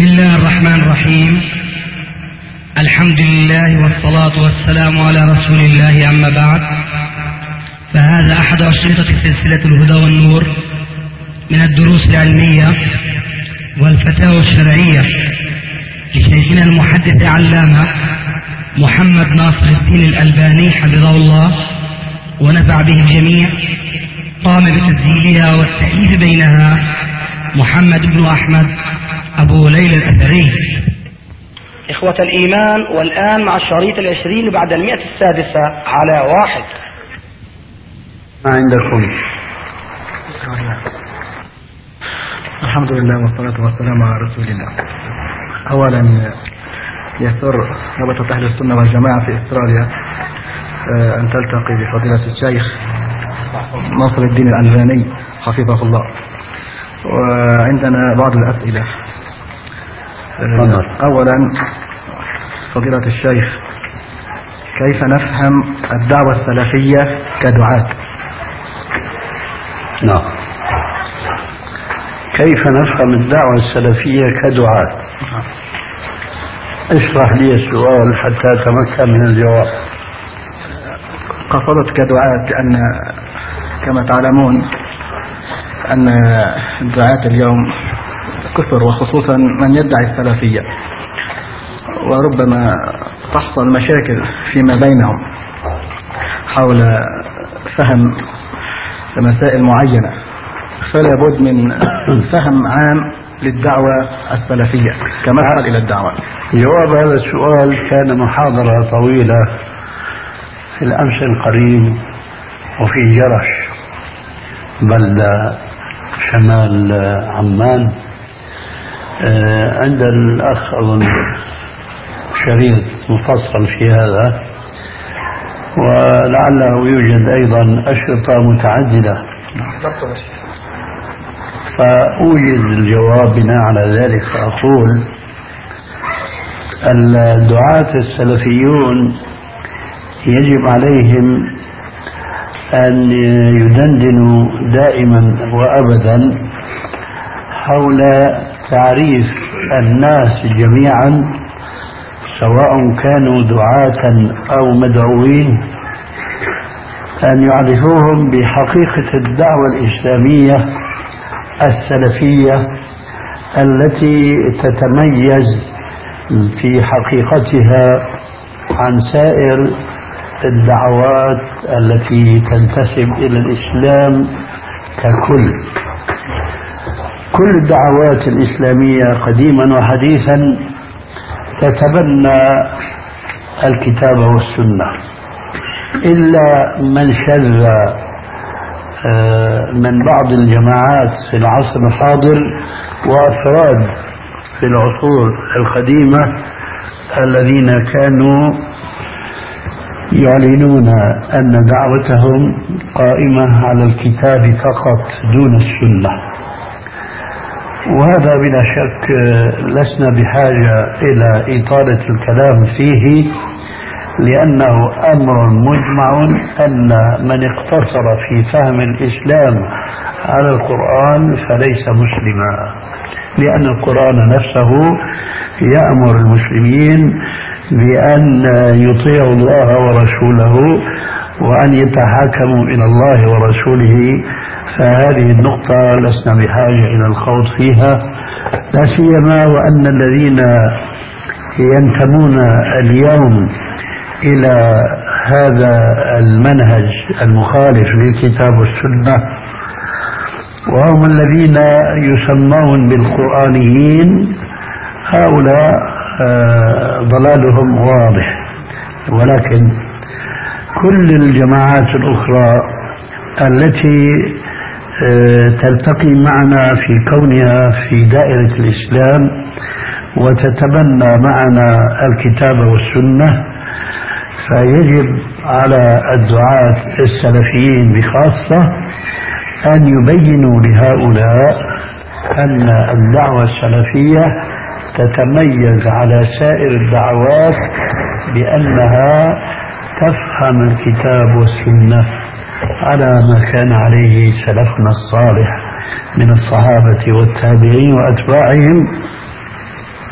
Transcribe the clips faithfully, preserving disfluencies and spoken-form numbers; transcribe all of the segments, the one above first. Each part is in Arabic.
الله الرحمن الرحيم. الحمد لله والصلاة والسلام على رسول الله، أما بعد، فهذا أحد أشرطة سلسلة الهدى والنور من الدروس العلمية والفتاوى الشرعية لشيخنا المحدث علامة محمد ناصر الدين الألباني حفظه الله ونفع به الجميع. قام بتسجيلها والتأليف بينها محمد بن أحمد أبو ليلى الأثري. إخوة الإيمان، والآن مع الشريط العشرين بعد المئة السادسة على واحد. ما عندكم؟ الحمد لله والصلاة والسلام على رسول الله. أولا يسر رابطة أهل السنة والجماعة في أستراليا أن تلتقي بفضيلة الشيخ ناصر الدين الألباني حفظه الله، وعندنا بعض الأسئلة. أولا فضيلة الشيخ، كيف نفهم الدعوة السلفية كدعاة؟ نعم، كيف نفهم الدعوة السلفية كدعاة؟ اشرح لي السؤال حتى أتمكن من الجواب. قصدت كدعاة لأن كما تعلمون أن الدعاة اليوم كثر، وخصوصا من يدعي السلفية، وربما تحصل مشاكل فيما بينهم حول فهم مسائل معينة، فلا بد من فهم عام للدعوة السلفية كمدخل إلى الدعوة. جواب هذا السؤال كان محاضرة طويلة في الأمس القريب وفي جرش بلدة شمال عمان، عند الأخ أظن شريط مفصل في هذا، ولعله يوجد أيضا أشرطة متعددة، فأوجد الجواب بناء على ذلك. فأقول الدعاة السلفيون يجب عليهم أن يدندنوا دائما وأبدا حول تعريف الناس جميعا، سواء كانوا دعاة أو مدعوين، أن يعرفوهم بحقيقة الدعوة الإسلامية السلفية التي تتميز في حقيقتها عن سائر الدعوات التي تنتسب إلى الإسلام ككل. كل الدعوات الإسلامية قديما وحديثا تتبنى الكتاب والسنة، إلا من شذ من بعض الجماعات في العصر الحاضر وأفراد في العصور القديمة الذين كانوا يعلنون أن دعوتهم قائمة على الكتاب فقط دون السنة، وهذا بلا شك لسنا بحاجة إلى إطالة الكلام فيه، لأنه أمر مجمع أن من اقتصر في فهم الإسلام على القرآن فليس مسلما، لأن القرآن نفسه يأمر المسلمين بأن يطيعوا الله ورسوله وأن يتحاكموا إلى الله ورسوله. فهذه النقطة لسنا بحاجة إلى الخوض فيها، لا سيما وأن الذين ينتمون اليوم إلى هذا المنهج المخالف للكتاب والسنة وهم الذين يسمون بالقرآنيين، هؤلاء ضلالهم واضح. ولكن كل الجماعات الأخرى التي تلتقي معنا في كونها في دائرة الإسلام وتتبنى معنا الكتاب والسنة، فيجب على الدعاة السلفيين بخاصة أن يبينوا لهؤلاء أن الدعوة السلفية تتميز على سائر الدعوات بأنها تفهم الكتاب والسنة على ما كان عليه سلفنا الصالح من الصحابة والتابعين وأتباعهم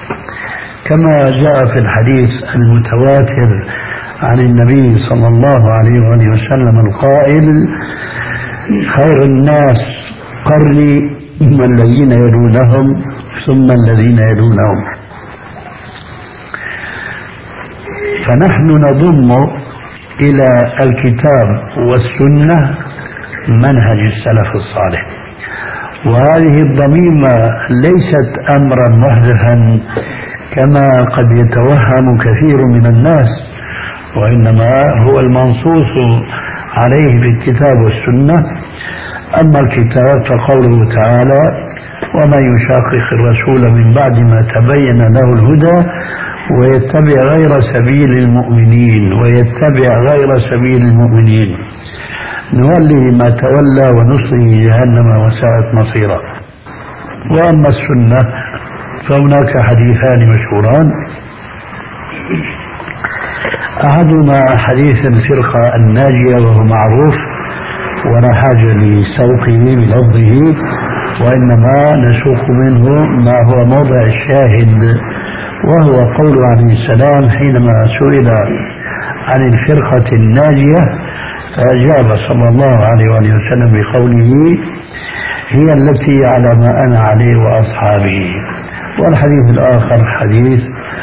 كما جاء في الحديث المتواتر عن النبي صلى الله عليه وآله وسلم القائل: خير الناس قرني ثم الذين يلونهم ثم الذين يلونهم. فنحن نضم إلى الكتاب والسنة منهج السلف الصالح، وهذه الضميمة ليست أمرا محدثا كما قد يتوهم كثير من الناس، وإنما هو المنصوص عليه بالكتاب والسنة. أما الكتاب فقوله تعالى: ومن يشاقق الرسول من بعد ما تبين له الهدى ويتبع غير سبيل المؤمنين ويتبع غير سبيل المؤمنين نوله ما تولى ونصره جهنم وساءت مصيرا. وأما السنة فهناك حديثان مشهوران: أحدهما حديث الفرقة الناجية وهو معروف ولا حاجة لسوقه بلفظه، وإنما نسوق منه ما هو موضع الشاهد، وهو قول عليه السلام حينما سئل عن الفرقة الناجية فأجاب صلى الله عليه وآله وسلم بقوله: هي التي على ما أنا عليه وأصحابه. والحديث الآخر حديث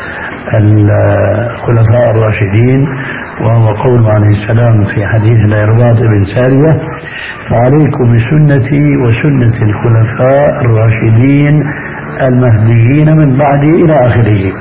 الخلفاء الراشدين، وهو قول عليه السلام في حديث العرباض بن سارية: فعليكم بسنتي وسنة الخلفاء الراشدين المهديين من بعدي إلى آخره.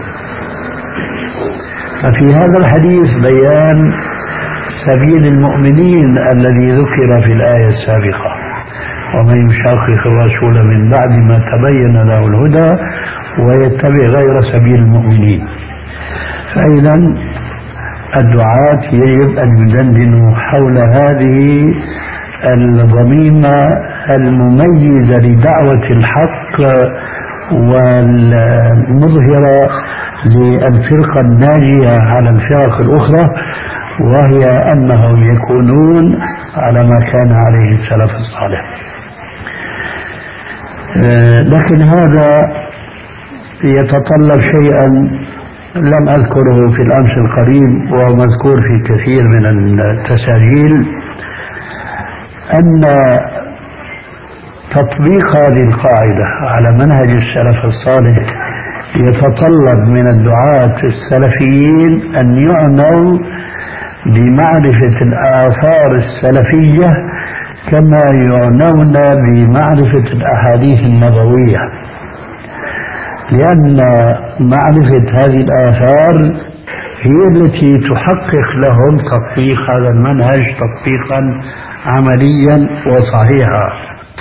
ففي هذا الحديث بيان سبيل المؤمنين الذي ذكر في الآية السابقة: ومن يشاقق الرسول من بعد ما تبين له الهدى ويتبع غير سبيل المؤمنين. فإذا الدعاة يجب أن يدندنوا حول هذه الضميمة المميزة لدعوة الحق والمظهرة للفرقة الناجية على الفرق الأخرى، وهي أنهم يكونون على ما كان عليه السلف الصالح. لكن هذا يتطلب شيئا لم أذكره في الأمس القريب وهو مذكور في كثير من التساجيل، أن تطبيق هذه القاعدة على منهج السلف الصالح يتطلب من الدعاة السلفيين أن يعنوا بمعرفة الآثار السلفية كما يعنون بمعرفة الأحاديث النبوية، لأن معرفة هذه الآثار هي التي تحقق لهم تطبيق هذا المنهج تطبيقا عمليا وصحيحا.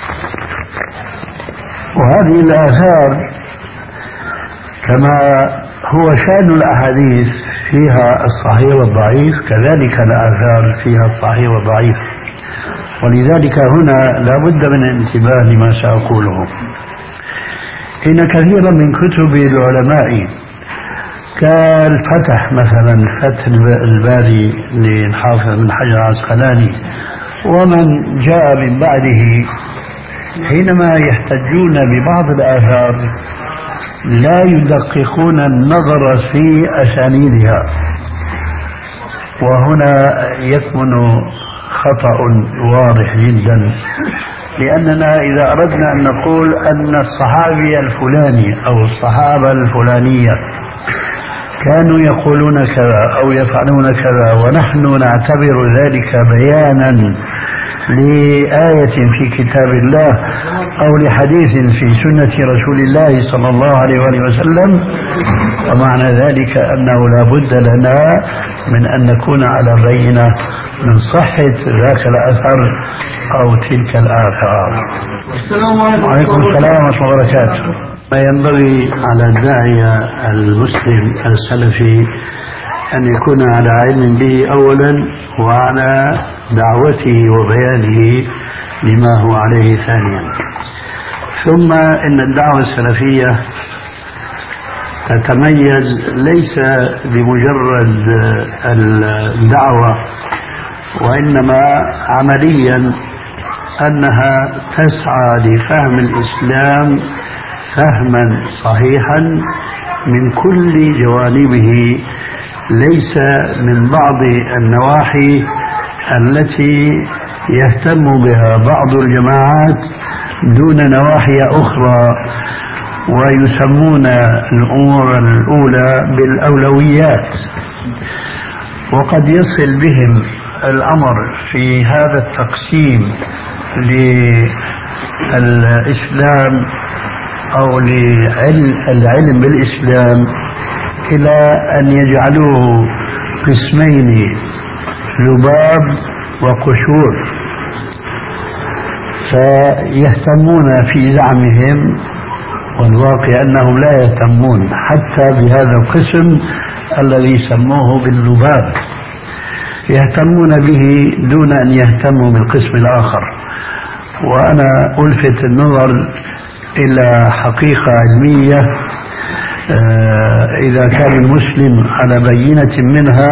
وهذه الآثار كما هو شأن الأحاديث فيها الصحيح والضعيف، كذلك الآثار فيها الصحيح والضعيف. ولذلك هنا لا بد من الانتباه لما سأقوله. إن كثيرا من كتب العلماء كالفتح مثلا، فتح الباري للحافظ بن حجر العسقلاني ومن جاء من بعده، حينما يحتجون ببعض الآثار لا يدققون النظر في أسانيدها، وهنا يكمن خطأ واضح جدا. لأننا إذا أردنا أن نقول أن الصحابي الفلاني أو الصحابة الفلانية كانوا يقولون كذا أو يفعلون كذا، ونحن نعتبر ذلك بيانا لآية في كتاب الله أو لحديث في سنة رسول الله صلى الله عليه وسلم، ومعنى ذلك أنه لا بد لنا من أن نكون على بينة من صحة ذاك الأثر أو تلك الآثار. وعليكم السلام ورحمة الله وبركاته. ما ينبغي على الداعية المسلم السلفي أن يكون على علم به أولا، وعلى دعوته وبيانه لما هو عليه ثانيا. ثم إن الدعوة السلفية تتميز ليس بمجرد الدعوة، وإنما عمليا أنها تسعى لفهم الإسلام فهما صحيحا من كل جوانبه، ليس من بعض النواحي التي يهتم بها بعض الجماعات دون نواحي أخرى، ويسمون الأمور الأولى بالأولويات. وقد يصل بهم الأمر في هذا التقسيم للإسلام أو للعلم بالإسلام إلى أن يجعلوه قسمين: لباب وقشور. فيهتمون في زعمهم، والواقع أنهم لا يهتمون حتى بهذا القسم الذي سموه باللباب، يهتمون به دون أن يهتموا بالقسم الآخر. وأنا ألفت النظر إلى حقيقة علمية إذا كان المسلم على بينة منها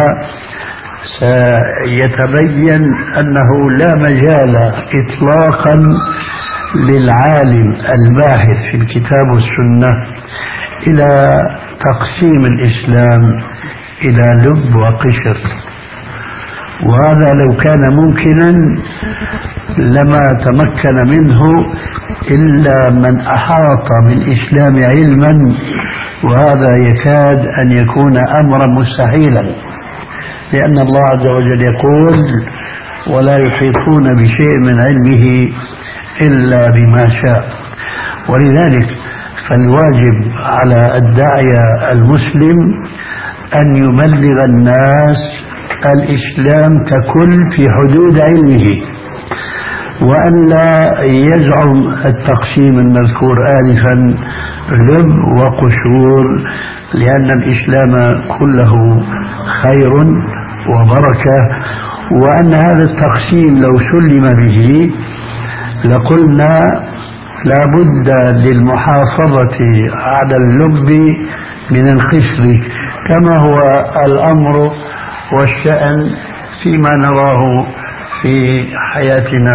سيتبين أنه لا مجال إطلاقا للعالم الباحث في الكتاب والسنة إلى تقسيم الإسلام إلى لب وقشر. وهذا لو كان ممكنا لما تمكن منه إلا من أحاط بالإسلام علما، وهذا يكاد أن يكون أمرا مستحيلا، لأن الله عز وجل يقول: ولا يحيطون بشيء من علمه إلا بما شاء. ولذلك فالواجب على الداعية المسلم أن يبلغ الناس الإسلام ككل في حدود علمه، وأن لا يزعم التقسيم المذكور آنفا لب وقشور، لأن الإسلام كله خير وبركة. وأن هذا التقسيم لو سلم به لقلنا لا بد للمحافظة على اللب من القشر، كما هو الأمر والشأن فيما نراه في حياتنا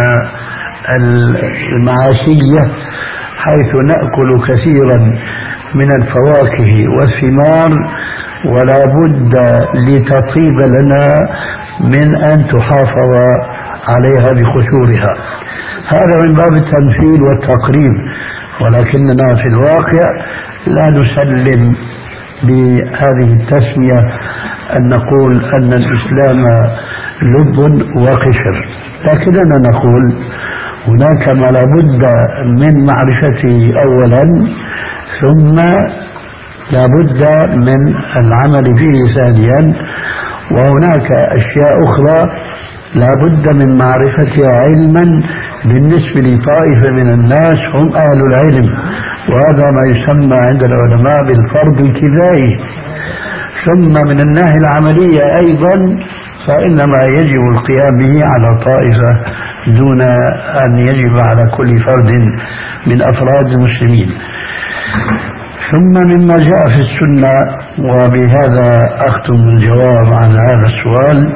المعاشية، حيث نأكل كثيرا من الفواكه والثمار، ولا بد لتطيب لنا من أن تحافظ عليها بقشورها. هذا من باب التمثيل والتقريب، ولكننا في الواقع لا نسلم بهذه التسمية أن نقول أن الإسلام لب وقشر، لكننا نقول هناك ما لا بد من معرفته أولا، ثم لا بد من العمل فيه ثانيا، وهناك أشياء أخرى لا بد من معرفتها علما بالنسبة لطائفة من الناس هم أهل العلم، وهذا ما يسمى عند العلماء بالفرض الكفائي. ثم من الناحية العملية أيضا فإنما يجب القيام به على طائفة دون أن يجب على كل فرد من أفراد المسلمين. ثم مما جاء في السنة، وبهذا أختم الجواب عن هذا السؤال،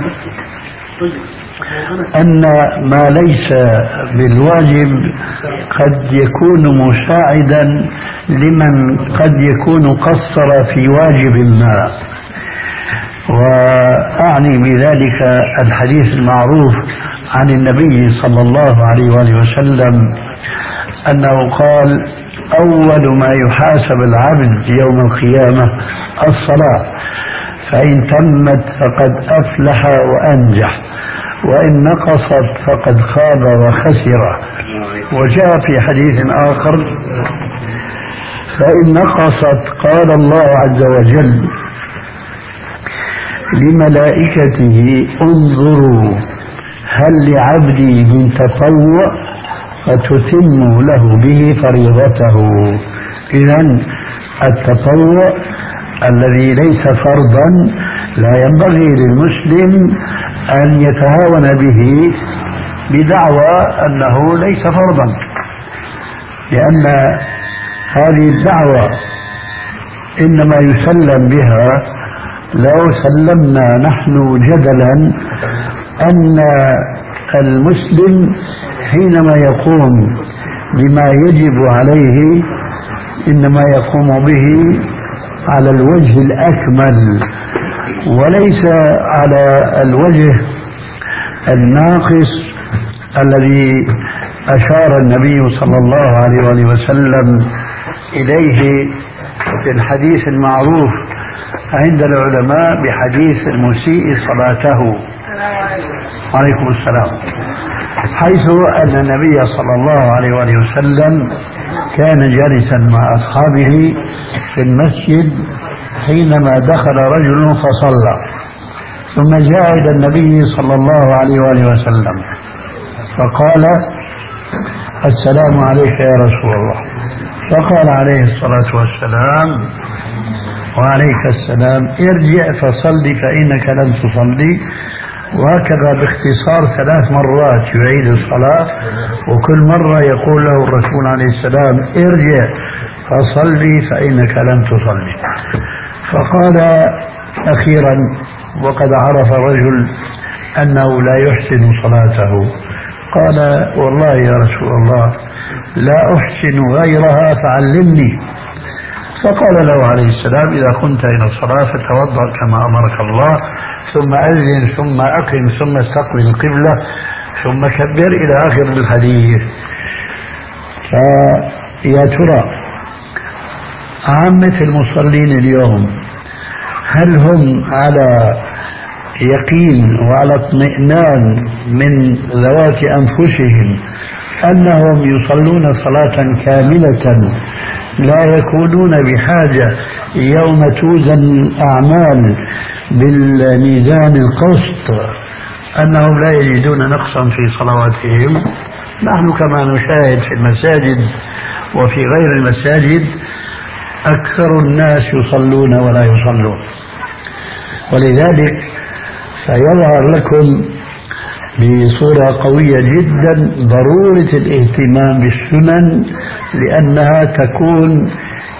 أن ما ليس بالواجب قد يكون مساعدا لمن قد يكون قصر في واجب ما. وأعني بذلك الحديث المعروف عن النبي صلى الله عليه وآله وسلم أنه قال: أول ما يحاسب العبد يوم القيامة الصلاة، فإن تمت فقد أفلح وأنجح، وإن نقصت فقد خاب وخسر. وجاء في حديث آخر: فإن نقصت قال الله عز وجل لملائكته: انظروا هل لعبدي من تطوع فتتم له به فريضته. إذن التطوع الذي ليس فرضا لا ينبغي للمسلم أن يتهاون به بدعوى أنه ليس فرضا، لأن هذه الدعوة إنما يسلم بها لو سلمنا نحن جدلا أن المسلم حينما يقوم بما يجب عليه إنما يقوم به على الوجه الأكمل وليس على الوجه الناقص الذي أشار النبي صلى الله عليه وسلم إليه في الحديث المعروف عند العلماء بحديث المسيء صلاته عليكم السلام، حيث أن النبي صلى الله عليه وسلم كان جالسا مع أصحابه في المسجد حينما دخل رجل فصلى، ثم جاء إلى النبي صلى الله عليه وسلم فقال: السلام عليك يا رسول الله. فقال عليه الصلاة والسلام: وعليك السلام، ارجع فصلي فإنك لم تصلي. وهكذا باختصار ثلاث مرات يعيد الصلاة، وكل مرة يقول له الرسول عليه السلام: ارجع فصلي فإنك لم تصلي. فقال أخيرا وقد عرف الرجل أنه لا يحسن صلاته، قال: والله يا رسول الله لا أحسن غيرها فعلمني. فقال له عليه السلام: إذا كنت إلى الصلاة فتوضأ كما أمرك الله، ثم أذن، ثم أقم، ثم استقبل القبلة، ثم كبر، إلى آخر الحديث. فيا ترى عامة المصلين اليوم هل هم على يقين وعلى اطمئنان من ذوات أنفسهم أنهم يصلون صلاة كاملة لا يكونون بحاجة يوم توزن الأعمال بالميزان القسط أنهم لا يجدون نقصا في صلواتهم؟ نحن كما نشاهد في المساجد وفي غير المساجد أكثر الناس يصلون ولا يصلون. ولذلك سيظهر لكم بصورة قوية جدا ضرورة الاهتمام بالسنن، لأنها تكون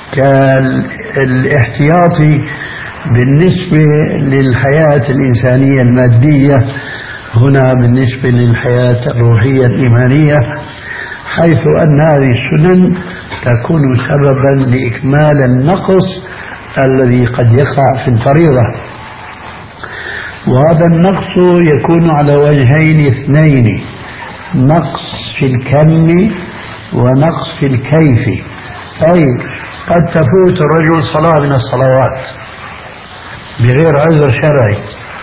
كالاحتياطي بالنسبة للحياة الإنسانية المادية، هنا بالنسبة للحياة الروحية الإيمانية، حيث أن هذه السنن تكون سببا لإكمال النقص الذي قد يقع في الفريضة. وهذا النقص يكون على وجهين اثنين: نقص في الكم ونقص في الكيف. أي قد تفوت الرجل صلاة من الصلوات بغير عذر شرعي،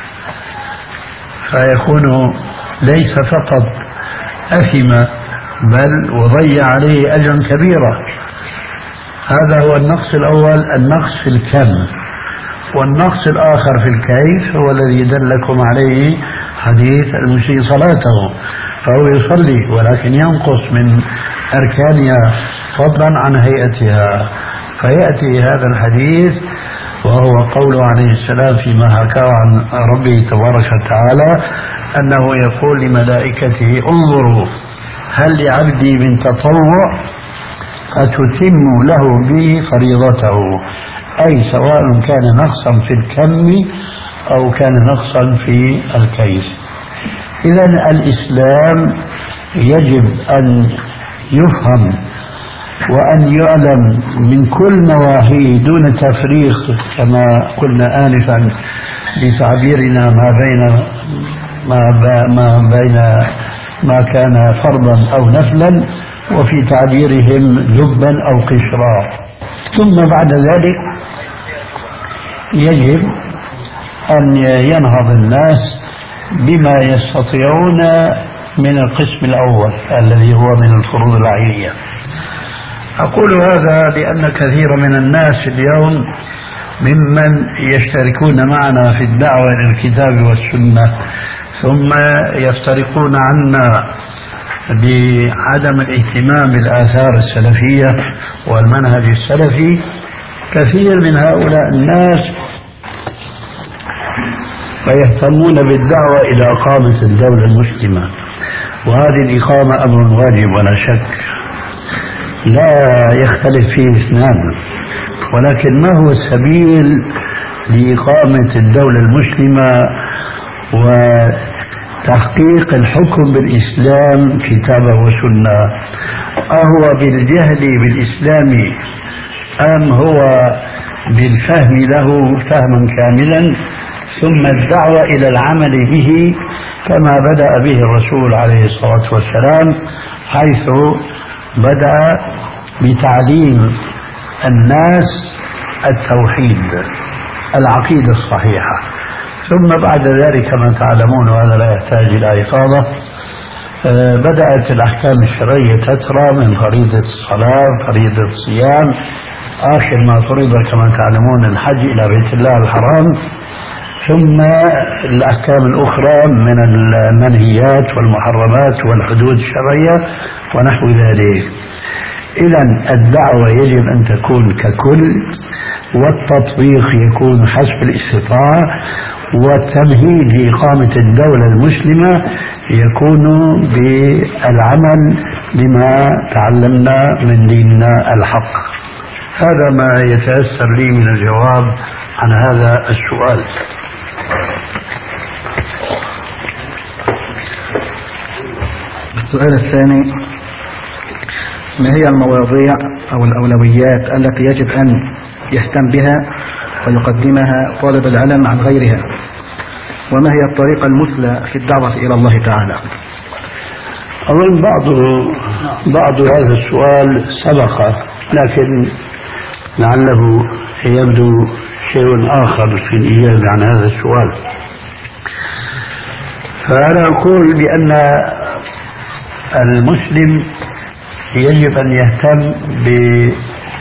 فيكون ليس فقط أثم بل وضيع عليه أجرا كبيرا. هذا هو النقص الأول، النقص في الكم. والنقص الآخر في الكيف هو الذي دلكم عليه حديث المسيء صلاته، فهو يصلي ولكن ينقص من أركانها فضلا عن هيئتها. فيأتي هذا الحديث وهو قول عليه السلام فيما حكاه عن ربه تبارك وتعالى أنه يقول لملائكته: انظروا هل لعبدي من تطوع أتتم له به فريضته، أي سواء كان نقصا في الكم أو كان نقصا في الكيف. إذن الإسلام يجب أن يفهم وأن يعلم من كل نواحيه دون تفريق، كما قلنا آنفا بتعبيرنا ما بين ما بين ما كان فرضا أو نفلا، وفي تعبيرهم ذبا أو قشرا. ثم بعد ذلك يجب أن ينهض الناس بما يستطيعون من القسم الأول الذي هو من الفروض العينية. أقول هذا لأن كثير من الناس اليوم ممن يشتركون معنا في الدعوة إلى الكتاب والسنة ثم يفترقون عنا بعدم الاهتمام بالآثار السلفية والمنهج السلفي. كثير من هؤلاء الناس فيهتمون بالدعوة إلى إقامة الدولة المسلمة، وهذه الإقامة أمر واجب ولا شك لا يختلف فيه اثنان، ولكن ما هو السبيل لإقامة الدولة المسلمة وتحقيق الحكم بالإسلام كتابه وسنة؟ أهو بالجهل بالإسلام أم هو بالفهم له فهما كاملا، ثم الدعوة إلى العمل به كما بدأ به الرسول عليه الصلاة والسلام، حيث بدأ بتعليم الناس التوحيد العقيدة الصحيحة، ثم بعد ذلك كما تعلمون وهذا لا يحتاج إلى إفاضة، بدأت الأحكام الشرعية تترى من فريضة الصلاة، فريضة الصيام، آخر ما فرض كما تعلمون الحج إلى بيت الله الحرام، ثم الأحكام الأخرى من المنهيات والمحرمات والحدود الشرعية ونحو ذلك. إذن الدعوة يجب أن تكون ككل، والتطبيق يكون حسب الاستطاعة، والتمهيد لإقامة الدولة المسلمة يكون بالعمل بما تعلمنا من ديننا الحق. هذا ما يتيسر لي من الجواب عن هذا السؤال. السؤال الثاني: ما هي المواضيع أو الأولويات التي يجب أن يهتم بها ويقدمها طالب العلم عن غيرها؟ وما هي الطريقة المثلى في الدعوة إلى الله تعالى؟ أظن بعض بعض هذا السؤال سبق، لكن لعله يبدو شيء آخر في الإجابة عن هذا السؤال. فأنا أقول بأن المسلم يجب أن يهتم بما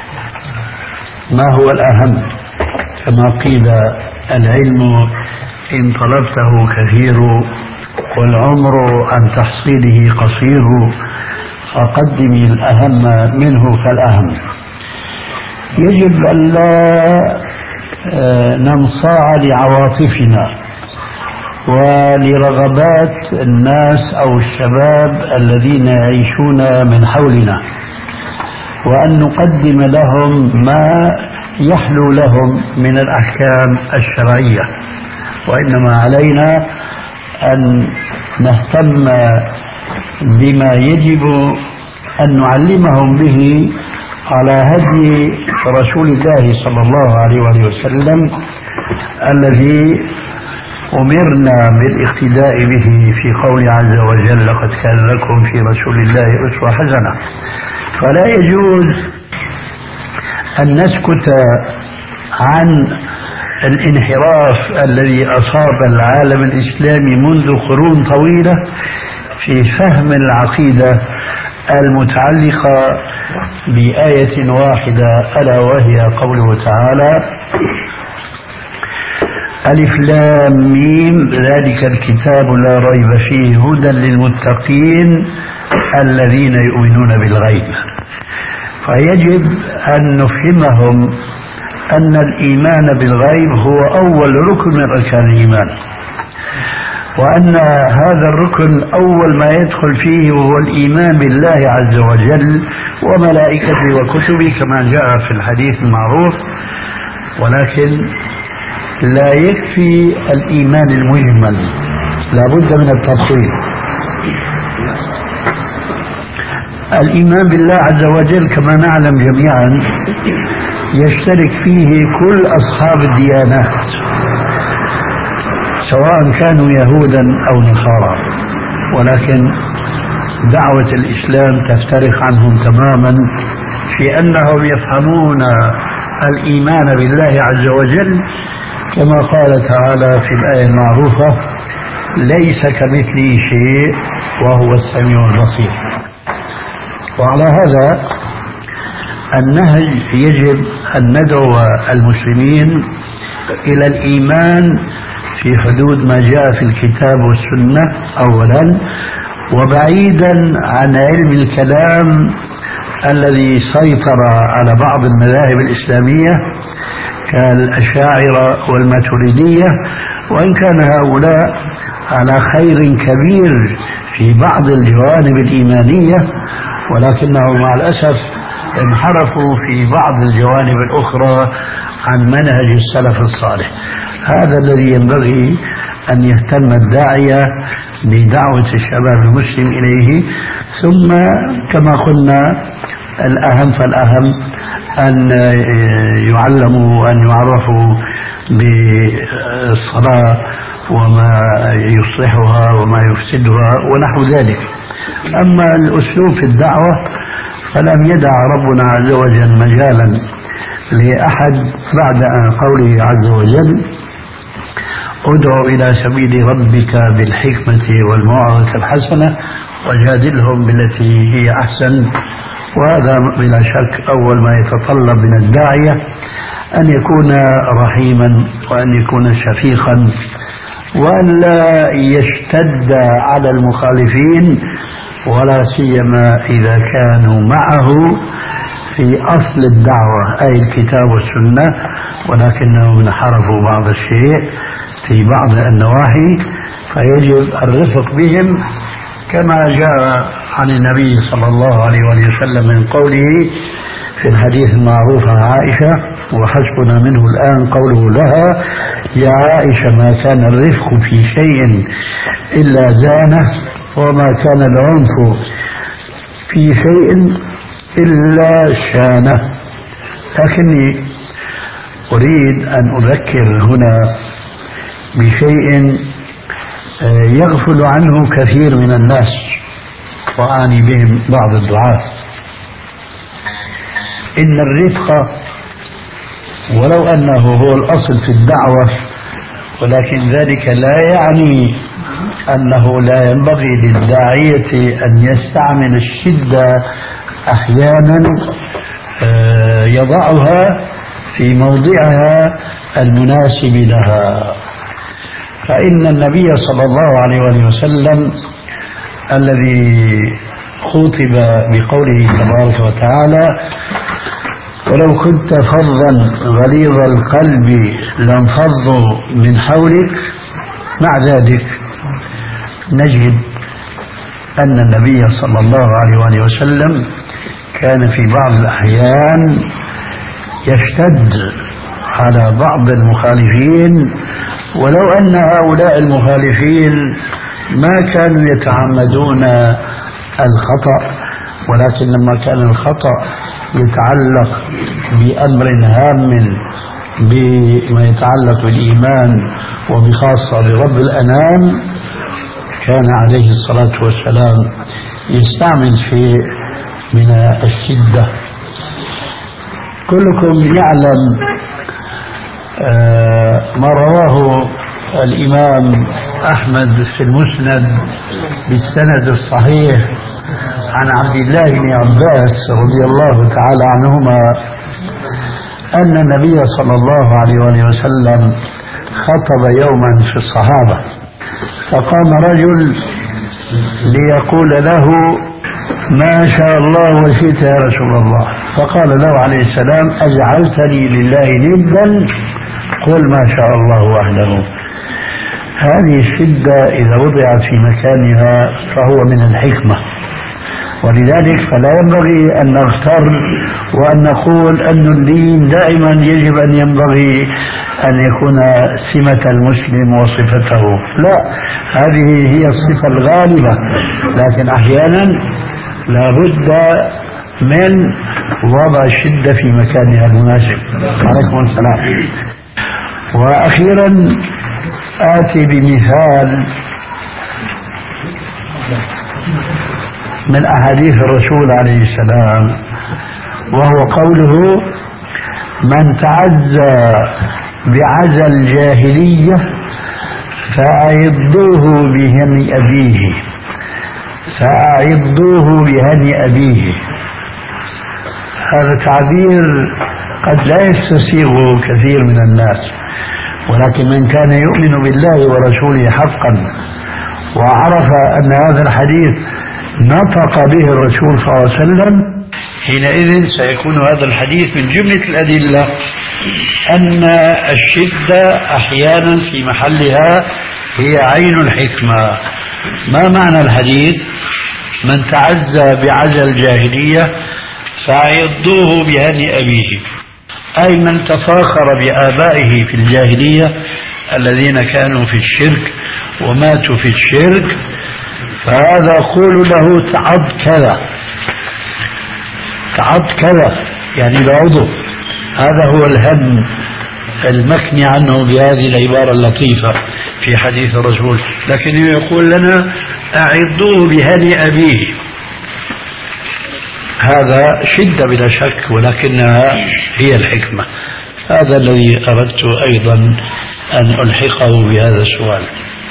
هو الأهم، كما قيل: العلم إن طلبته كثير والعمر عن تحصيله قصير، فقدم الأهم منه فالأهم. يجب أن لا ننصاع لعواطفنا ولرغبات الناس أو الشباب الذين يعيشون من حولنا، وأن نقدم لهم ما يحلو لهم من الأحكام الشرعية، وإنما علينا أن نهتم بما يجب أن نعلمهم به على هدي رسول الله صلى الله عليه وآله وسلم الذي أمرنا بالاقتداء به في قول عز وجل: لقد كان لكم في رسول الله أسوة حسنة. فلا يجوز أن نسكت عن الانحراف الذي أصاب العالم الإسلامي منذ قرون طويلة في فهم العقيدة المتعلقة بآية واحدة، ألا وهي قوله تعالى: ألف لام ميم ذلك الكتاب لا ريب فيه هدى للمتقين الذين يؤمنون بالغيب. فيجب أن نفهمهم أن الإيمان بالغيب هو أول ركن من أركان الإيمان، وأن هذا الركن أول ما يدخل فيه هو الإيمان بالله عز وجل وملائكته وكتبه كما جاء في الحديث المعروف. ولكن لا يكفي الإيمان المجمل، لا بد من التفصيل. الإيمان بالله عز وجل كما نعلم جميعا يشترك فيه كل أصحاب الديانات، سواء كانوا يهودا أو نصارى، ولكن دعوة الإسلام تفترق عنهم تماما في أنهم يفهمون الإيمان بالله عز وجل كما قال تعالى في الآية المعروفة: ليس كمثله شيء وهو السميع البصير. وعلى هذا النهج يجب أن ندعو المسلمين إلى الإيمان في حدود ما جاء في الكتاب والسنة أولا، وبعيدا عن علم الكلام الذي سيطر على بعض المذاهب الإسلامية كالأشاعرة والماتريدية، وإن كان هؤلاء على خير كبير في بعض الجوانب الإيمانية، ولكنهم مع الأسف انحرفوا في بعض الجوانب الأخرى عن منهج السلف الصالح. هذا الذي ينبغي أن يهتم الداعية بدعوة الشباب المسلم إليه. ثم كما قلنا الأهم فالأهم أن يعلموا وأن يعرفوا بالصلاة وما يصلحها وما يفسدها ونحو ذلك. أما الأسلوب في الدعوة فلم يدع ربنا عز وجل مجالا لأحد بعد قوله عز وجل ادعو إلى سبيل ربك بالحكمة والموعظة الحسنة وجادلهم بالتي هي أحسن. وهذا بلا شك أول ما يتطلب من الداعية أن يكون رحيما وأن يكون شفيقا وأن لا يشتد على المخالفين ولا سيما إذا كانوا معه في أصل الدعوة أي الكتاب والسنة ولكنهم انحرفوا بعض الشيء في بعض النواحي فيجب الرفق بهم كما جاء عن النبي صلى الله عليه وسلم من قوله في الحديث المعروف عن عائشة وحسبنا منه الآن قوله لها يا عائشة ما كان الرفق في شيء إلا زانه وما كان العنف في شيء إلا شانه. لكني أريد أن أذكر هنا بشيء يغفل عنه كثير من الناس وأعني بهم بعض الدعاة. إن الرفق ولو أنه هو الأصل في الدعوة ولكن ذلك لا يعني أنه لا ينبغي للداعية أن يستعمل الشدة أحيانا يضعها في موضعها المناسب لها. فإن النبي صلى الله عليه وسلم الذي خطب بقوله تبارك وتعالى ولو كنت فظا غليظ القلب لانفضوا من حولك، مع ذلك نجد أن النبي صلى الله عليه وسلم كان في بعض الأحيان يشتد على بعض المخالفين ولو أن هؤلاء المخالفين ما كانوا يتعمدون الخطأ، ولكن لما كان الخطأ يتعلق بأمر هام بما يتعلق بالإيمان وبخاصة برب الأنام كان عليه الصلاة والسلام يستعمل شيء من الشدة. كلكم يعلم ما رواه الإمام أحمد في المسند بالسند الصحيح عن عبد الله بن عباس رضي الله تعالى عنهما أن النبي صلى الله عليه وسلم خطب يوما في الصحابة فقام رجل ليقول له ما شاء الله وشئت يا رسول الله، فقال له عليه السلام أجعلتني لله ندا قل ما شاء الله وحده. هذه الشدة إذا وضعت في مكانها فهو من الحكمة، ولذلك فلا ينبغي أن نغتر وأن نقول أن الدين دائما يجب أن ينبغي أن يكون سمة المسلم وصفته، لا، هذه هي الصفة الغالبة، لكن أحيانا لا بد من وضع الشدة في مكانها المناسب. عليكم السلام. وأخيرا آتي بمثال من أحاديث الرسول عليه السلام وهو قوله من تعزى بعزى الجاهلية فأعضوه بهني أبيه فأعضوه بهني أبيه. هذا تعبير قد لا يستسيغه كثير من الناس، ولكن من كان يؤمن بالله ورسوله حقا وعرف أن هذا الحديث نطق به الرسول صلى الله عليه وسلم حينئذ سيكون هذا الحديث من جملة الأدلة أن الشدة أحيانا في محلها هي عين الحكمة. ما معنى الحديث؟ من تعزى بعزى الجاهلية فأعضوه بهني أبيه، أي من تفاخر بآبائه في الجاهلية الذين كانوا في الشرك وماتوا في الشرك، فهذا قول له تعض كذا تعض كذا، يعني العضو. هذا هو الهم المكني عنه بهذه العبارة اللطيفة في حديث الرسول، لكنه يقول لنا أعضوه بهني أبيه. هذا شدة بلا شك، ولكنها هي الحكمة. هذا الذي أردت أيضا أن ألحقه بهذا السؤال.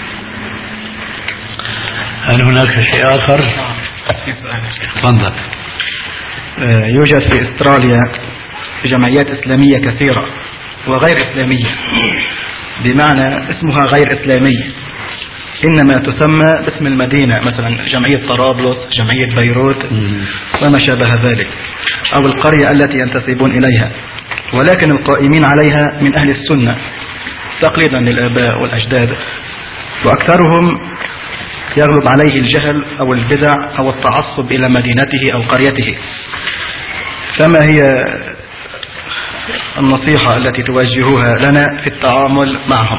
هل هناك شيء آخر؟ تفضل. يوجد في أستراليا جمعيات إسلامية كثيرة وغير إسلامية، بمعنى اسمها غير إسلامية، إنما تسمى باسم المدينة، مثلا جمعية طرابلس، جمعية بيروت وما شابه ذلك، أو القرية التي ينتسبون إليها، ولكن القائمين عليها من أهل السنة تقليدا للآباء والأجداد، وأكثرهم يغلب عليه الجهل أو البدع أو التعصب إلى مدينته أو قريته. فما هي النصيحة التي توجهوها لنا في التعامل معهم؟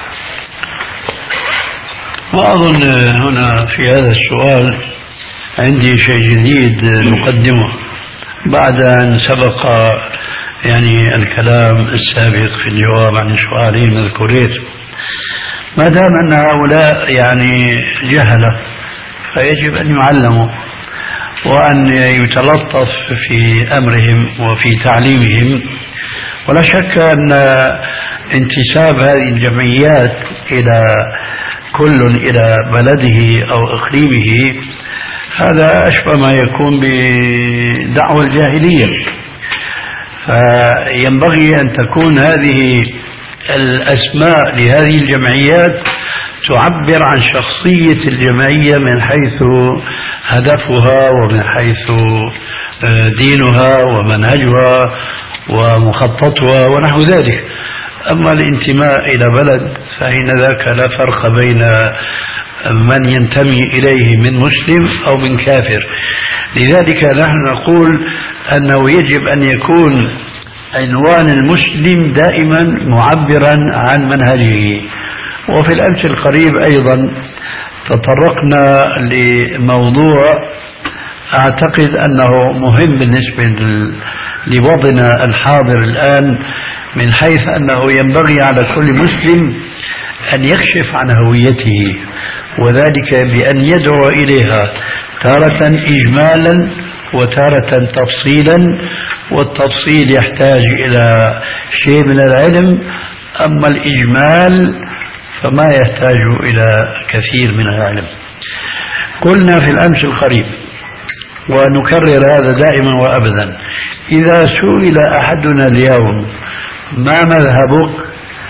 وأظن هنا في هذا السؤال عندي شيء جديد نقدمه بعد أن سبق يعني الكلام السابق في الجواب عن سؤالين مذكورين. ما دام أن هؤلاء يعني جهلة فيجب أن يعلموا وأن يتلطف في أمرهم وفي تعليمهم. ولا شك أن انتساب هذه الجمعيات إلى كل إلى بلده أو إقليمه هذا أشبه ما يكون بدعوى الجاهلية، فينبغي أن تكون هذه الأسماء لهذه الجمعيات تعبر عن شخصية الجمعية من حيث هدفها ومن حيث دينها ومنهجها ومخططها ونحو ذلك. أما الانتماء إلى بلد فإن ذاك لا فرق بين من ينتمي إليه من مسلم أو من كافر. لذلك نحن نقول أنه يجب أن يكون عنوان المسلم دائما معبرا عن منهجه. وفي الأمس القريب أيضا تطرقنا لموضوع أعتقد أنه مهم بالنسبة لوضعنا الحاضر الآن، من حيث أنه ينبغي على كل مسلم أن يكشف عن هويته، وذلك بأن يدعو إليها تارة إجمالا وتارة تفصيلا، والتفصيل يحتاج إلى شيء من العلم، أما الإجمال فما يحتاج إلى كثير من العلم. قلنا في الأمس القريب ونكرر هذا دائما وأبدا: إذا سئل أحدنا اليوم ما مذهبك،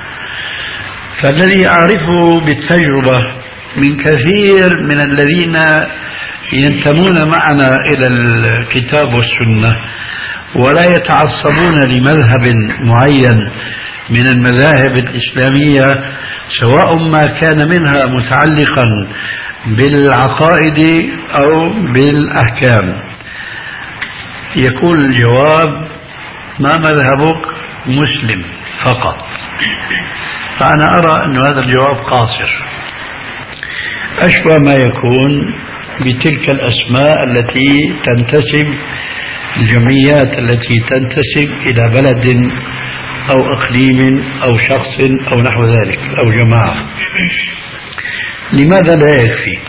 فالذي أعرفه بالتجربة من كثير من الذين ينتمون معنا إلى الكتاب والسنة ولا يتعصبون لمذهب معين من المذاهب الإسلامية، سواء ما كان منها متعلقا بالعقائد أو بالأحكام، يكون الجواب ما مذهبك؟ مسلم فقط. فأنا أرى أن هذا الجواب قاصر، أشبه ما يكون بتلك الأسماء التي تنتسب، الجمعيات التي تنتسب إلى بلد أو إقليم أو شخص أو نحو ذلك أو جماعة. لماذا لا يكفي؟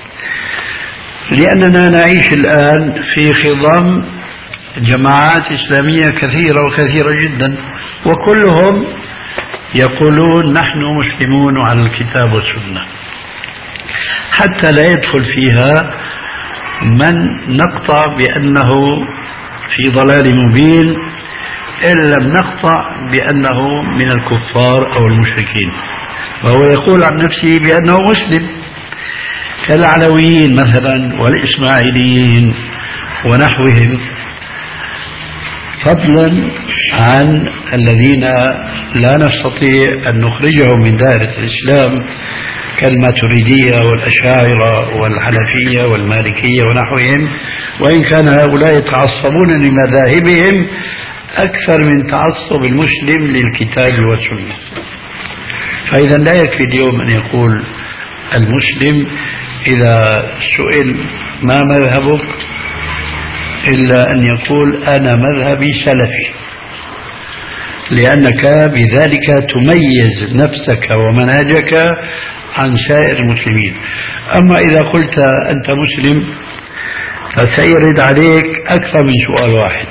لأننا نعيش الآن في خضم جماعات إسلامية كثيرة وكثيرة جدا، وكلهم يقولون نحن مسلمون على الكتاب والسنة، حتى لا يدخل فيها من نقطع بأنه في ضلال مبين إن لم نقطع بأنه من الكفار أو المشركين، وهو يقول عن نفسه بأنه مسلم، كالعلويين مثلا والإسماعيليين ونحوهم، فضلا عن الذين لا نستطيع أن نخرجهم من دائرة الإسلام كالماتريدية والأشاعرة والحنفية والمالكية ونحوهم، وإن كان هؤلاء يتعصبون لمذاهبهم أكثر من تعصب المسلم للكتاب والسنة. فإذا لا يكفي اليوم أن يقول المسلم إذا سئل ما مذهبك إلا أن يقول أنا مذهبي سلفي، لأنك بذلك تميز نفسك ومنهجك عن سائر المسلمين. أما إذا قلت أنت مسلم فسيرد عليك أكثر من سؤال واحد.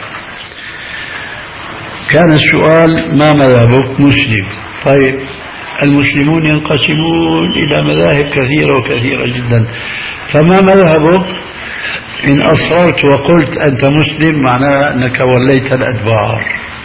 كان السؤال ما مذهبك؟ مسلم. طيب المسلمون ينقسمون إلى مذاهب كثيرة وكثيرة جدا، فما مذهبك؟ إن أصررت وقلت أنت مسلم معناه أنك وليت الأدبار،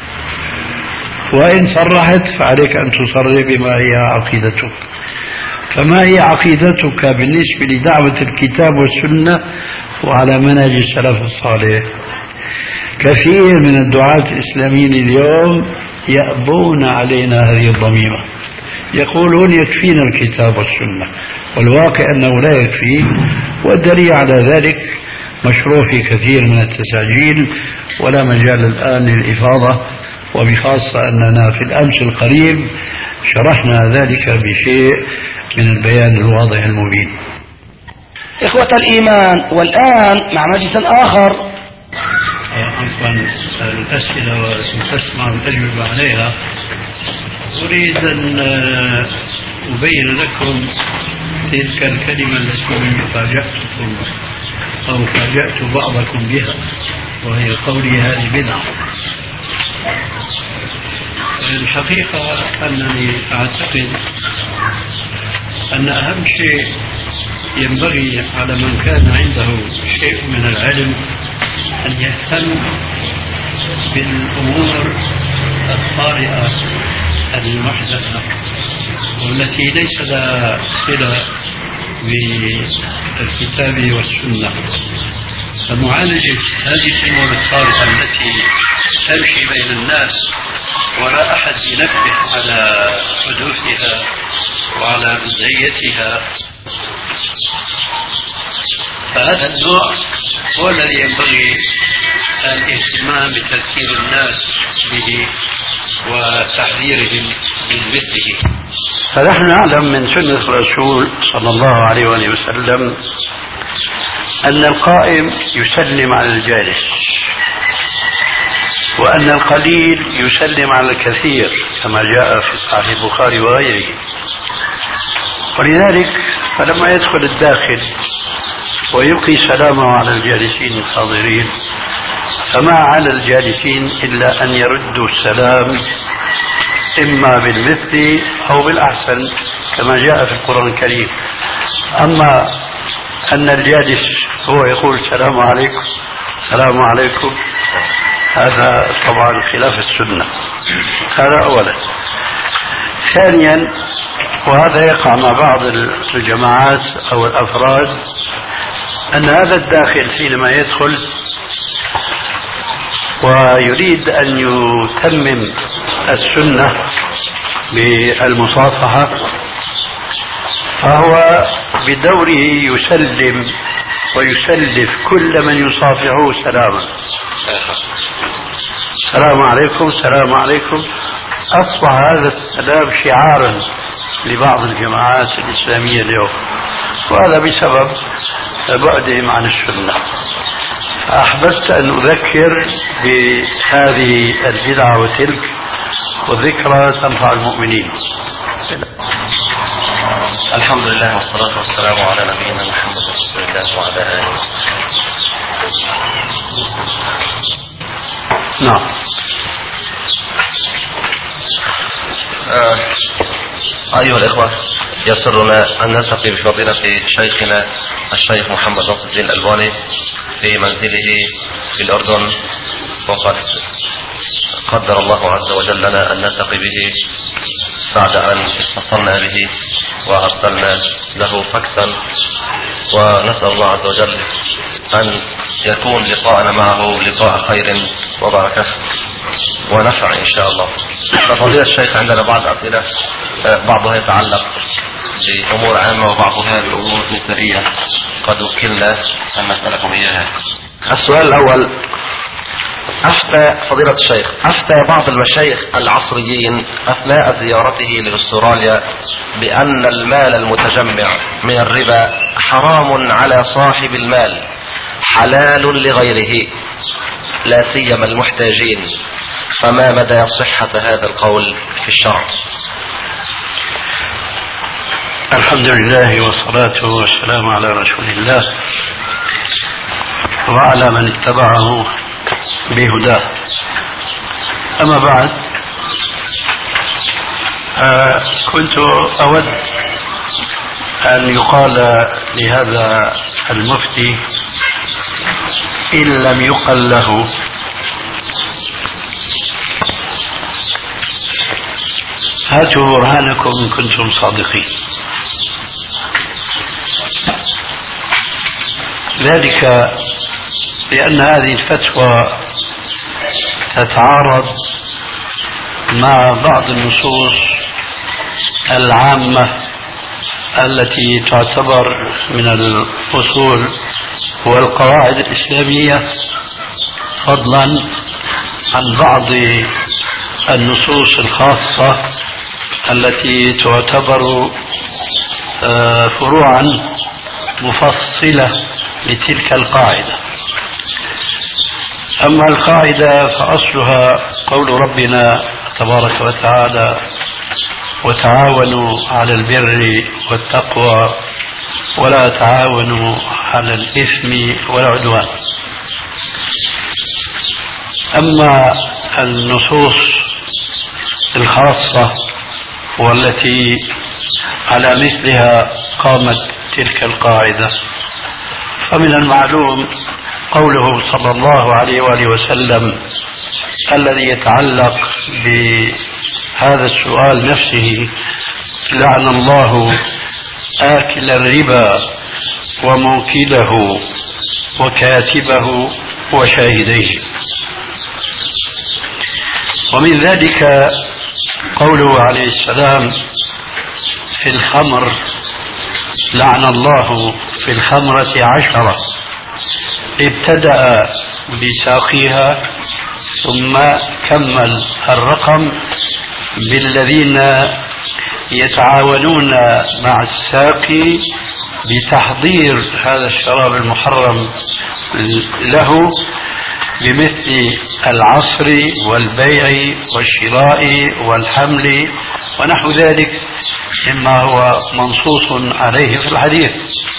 وإن صرحت فعليك أن تصرح بما هي عقيدتك. فما هي عقيدتك بالنسبة لدعوة الكتاب والسنة وعلى منهج السلف الصالح؟ كثير من الدعاة الإسلاميين اليوم يأبون علينا هذه الضميمة، يقولون يكفينا الكتاب والسنة، والواقع أنه لا يكفي، والدليل على ذلك مشروع في كثير من التساجيل ولا مجال الآن للإفاضة، وبخاصة أننا في الأمس القريب شرحنا ذلك بشيء من البيان الواضح المبين. إخوة الإيمان، والآن مع مجلس آخر. عفوا، الأسئلة وتسمع الأجوبة عليها. أريد أن أبين لكم تلك الكلمة التي فاجأتكم أو فاجأت بعضكم بها، وهي قولي هذه بدعة. الحقيقة أنني أعتقد أن أهم شيء ينبغي على من كان عنده شيء من العلم أن يهتم بالأمور الطارئة المحدثة والتي ليس لها صلة بالكتاب والسنة، فمعالجة هذه الأمور الطارئة التي تمشي بين الناس ولا أحد ينبه على حدوثها وعلى بدعيتها، فهذا النوع هو الذي ينبغي الاهتمام بتذكير الناس به وتحذيرهم من مثله. فنحن نعلم من سنة الرسول صلى الله عليه وآله وسلم أن القائم يسلم على الجالس، وأن القليل يسلم على الكثير كما جاء في صحيح البخاري وغيره. ولذلك فلما يدخل الداخل ويلقي سلامه على الجالسين الحاضرين فما على الجالسين إلا أن يردوا السلام إما بالمثل أو بالأحسن كما جاء في القرآن الكريم. أما أن الجالس هو يقول السلام عليكم السلام عليكم، هذا طبعا خلاف السنة. هذا أولا. ثانيا، وهذا يقع مع بعض الجماعات أو الأفراد، أن هذا الداخل حينما يدخل ويريد أن يتمم السنة بالمصافحة فهو بدوره يسلم ويسلف كل من يصافحه سلاما، السلام عليكم السلام عليكم. أصبح هذا السلام شعارا لبعض الجماعات الإسلامية اليوم، وهذا بسبب بعدهم عن السنة. أحببت أن أذكر بهذه البدعة وتلك، والذكرى تنفع المؤمنين. الحمد لله والصلاة والسلام على نبينا محمد رسول الله وعلى آله. نعم. آه. أيها الإخوة، يسرنا أن نلتقي بفضيلة شيخنا الشيخ محمد ناصر الدين الألباني في منزله في الأردن، وقد قدر الله عز وجل لنا أن نلتقي به بعد أن اتصلنا به وأرسلنا له فاكسا، ونسأل الله عز وجل أن يكون لقاءنا معه لقاء خير وبركة ونفع إن شاء الله. فضيلة الشيخ، عندنا بعض أسئلة بعضها يتعلق بأمور عامة وبعضها بأمور نسائية قد وكلنا أن نسألكم إياها. السؤال الأول: أفتى فضيلة الشيخ أفتى بعض المشايخ العصريين أثناء زيارته لأستراليا بأن المال المتجمع من الربا حرام على صاحب المال حلال لغيره، لا سيما المحتاجين، فما مدى صحة هذا القول في الشرع؟ الحمد لله والصلاة والسلام على رسول الله وعلى من اتبعه بهداه. أما بعد، آه كنت أود أن يقال لهذا المفتي إن لم يقل له هاتوا برهانكم إن كنتم صادقين. ذلك لأن هذه الفتوى تتعارض مع بعض النصوص العامة التي تعتبر من الأصول والقواعد الإسلامية، فضلا عن بعض النصوص الخاصة التي تعتبر فروعا مفصلة لتلك القاعدة. أما القاعدة فأصلها قول ربنا تبارك وتعالى: وتعاونوا على البر والتقوى ولا تعاونوا على الإثم والعدوان. أما النصوص الخاصة والتي على مثلها قامت تلك القاعدة، فمن المعلوم قوله صلى الله عليه وآله وسلم الذي يتعلق بهذا السؤال نفسه: لعن الله آكل الربا وموكله وكاتبه وشاهديه. ومن ذلك قوله عليه السلام في الخمر: لعن الله في الخمرة عشرة، ابتدأ بساقيها ثم كمل الرقم بالذين يتعاونون مع الساقي بتحضير هذا الشراب المحرم له بمثل العصر والبيع والشراء والحمل ونحو ذلك مما هو منصوص عليه في الحديث.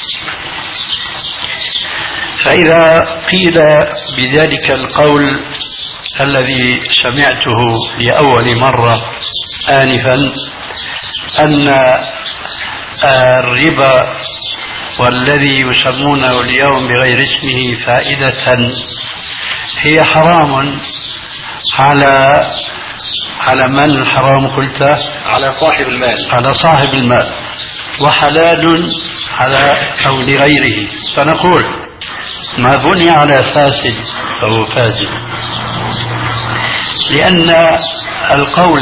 فإذا قيل بذلك القول الذي سمعته لأول مرة آنفا أن الربا والذي يسمونه اليوم بغير اسمه فائدة هي حرام على على من الحرام قلت؟ على صاحب المال على صاحب المال، وحلال على أو لغيره، فنقول ما بني على فاسد فهو فاسد، لأن القول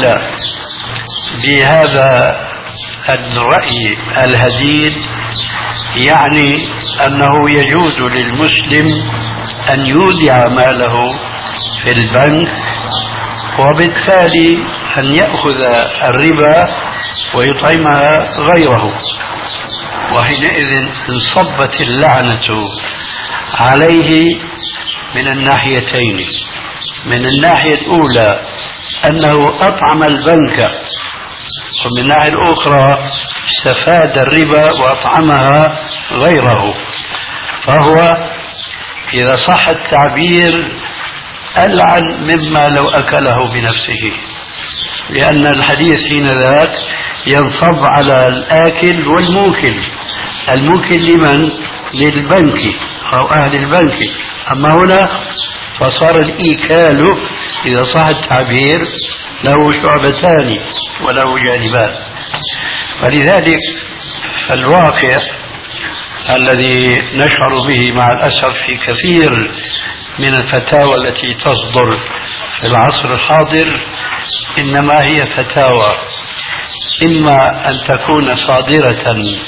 بهذا الرأي الهديد يعني أنه يجوز للمسلم أن يودع ماله في البنك وبالتالي أن يأخذ الربا ويطعمها غيره، وحينئذ انصبت اللعنة عليه من الناحيتين. من الناحية الأولى أنه أطعم البنك، ومن الناحية الأخرى استفاد الربا وأطعمها غيره، فهو إذا صح التعبير ألعن مما لو أكله بنفسه، لأن الحديث حين ذاك ينصب على الآكل والموكل. الموكل لمن؟ للبنك أو أهل البنك، أما هنا فصار الإيكال إذا صح التعبير له شعبتان وله جانبان. فلذلك الواقع الذي نشعر به مع الأسف في كثير من الفتاوى التي تصدر في العصر الحاضر إنما هي فتاوى إما أن تكون صادرة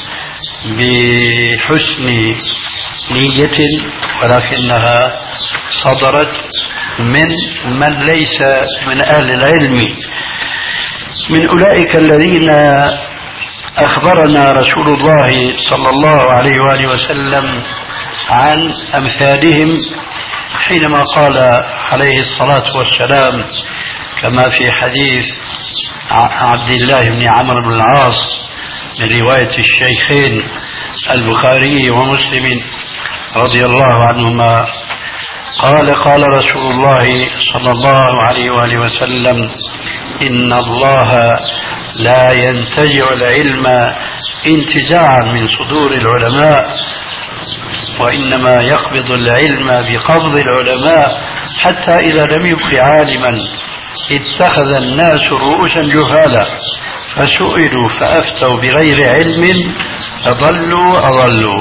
بحسن نية ولكنها صدرت من من ليس من أهل العلم، من أولئك الذين أخبرنا رسول الله صلى الله عليه وآله وسلم عن أمثالهم حينما قال عليه الصلاة والسلام كما في حديث عبد الله بن عمرو بن العاص من رواية الشيخين البخاري ومسلم رضي الله عنهما قال قال رسول الله صلى الله عليه وآله وسلم إن الله لا ينتزع العلم انتزاعا من صدور العلماء وإنما يقبض العلم بقبض العلماء حتى إذا لم يبق عالما اتخذ الناس رؤوسا جهالا فسئلوا فأفتوا بغير علم فضلوا أضلوا.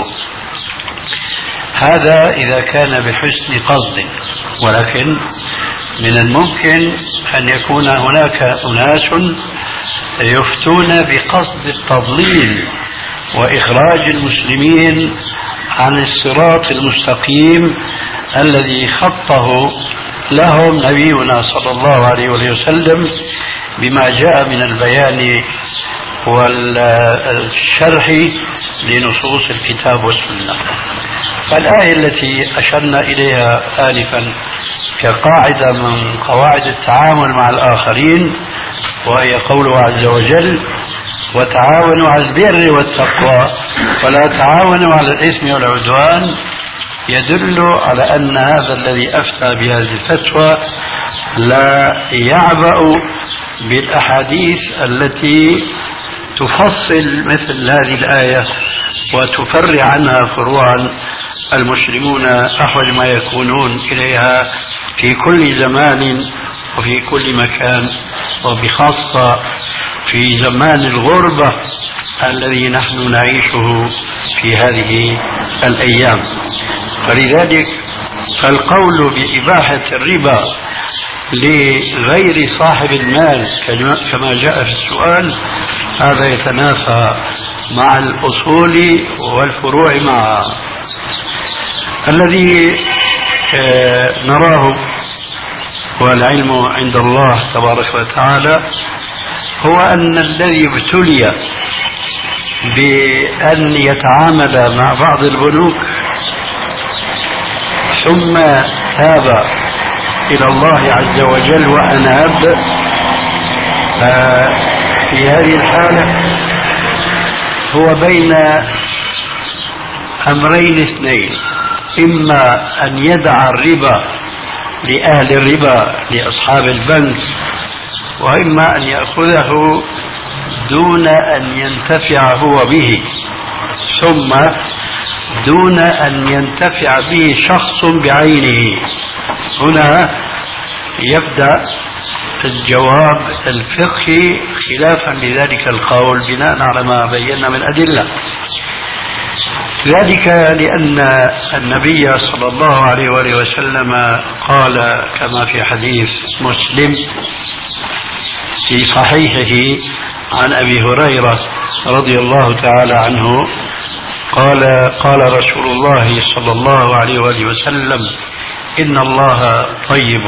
هذا إذا كان بحسن قصد، ولكن من الممكن أن يكون هناك أناس يفتون بقصد التضليل وإخراج المسلمين عن الصراط المستقيم الذي خطه لهم نبينا صلى الله عليه وسلم بما جاء من البيان والشرح لنصوص الكتاب والسنة. فالآية التي أشرنا إليها آنفا كقاعدة من قواعد التعامل مع الآخرين وهي قوله عز وجل وتعاونوا على البر والتقوى ولا تعاونوا على الإثم والعدوان، يدل على أن هذا الذي أفتى بهذه الفتوى لا يعبأ بالأحاديث التي تفصل مثل هذه الآية وتفرع عنها فروعا المسلمون أحوج ما يكونون إليها في كل زمان وفي كل مكان، وبخاصة في زمان الغربة الذي نحن نعيشه في هذه الأيام. فلذلك فالقول بإباحة الربا لغير صاحب المال كما جاء في السؤال هذا يتنافى مع الأصول والفروع معها. الذي نراه والعلم عند الله تبارك وتعالى هو أن الذي ابتلي بأن يتعامل مع بعض البنوك ثم تاب إلى الله عز وجل وأناب، في هذه الحالة هو بين أمرين اثنين: إما أن يدع الربا لأهل الربا لأصحاب البنك، وإما أن يأخذه دون أن ينتفع هو به، ثم دون أن ينتفع به شخص بعينه. هنا يبدأ الجواب الفقهي خلافا لذلك القول بناء على ما بينا من أدلة ذلك، لأن النبي صلى الله عليه وآله وسلم قال كما في حديث مسلم في صحيحه عن أبي هريرة رضي الله تعالى عنه قال قال رسول الله صلى الله عليه وآله وسلم إن الله طيب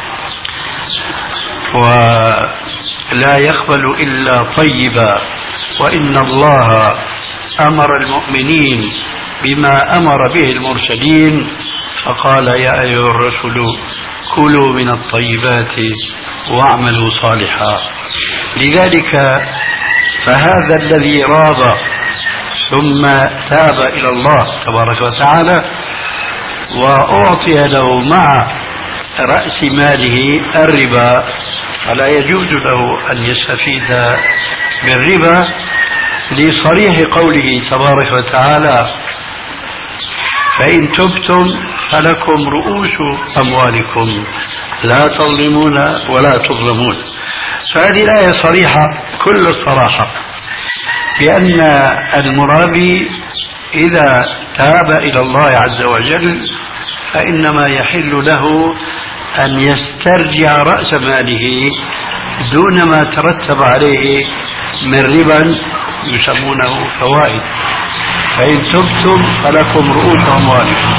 ولا يقبل إلا طيبا، وإن الله أمر المؤمنين بما أمر به المرسلين، فقال يا أيها الرسل كلوا من الطيبات واعملوا صالحا. لذلك فهذا الذي راب ثم تاب إلى الله تبارك وتعالى وأعطي له مع رأس ماله الربا فلا يجوز له أن يستفيد بالربا، لصريح قوله تبارك وتعالى فإن تبتم فلكم رؤوس أموالكم لا تظلمون ولا تظلمون. فهذه الآية صريحة كل الصراحة بأن المرابي إذا تاب إلى الله عز وجل فإنما يحل له أن يسترجع رأس ماله دون ما ترتب عليه من ربا يسمونه فوائد. فإن تبتم فلكم رؤوس أموالكم.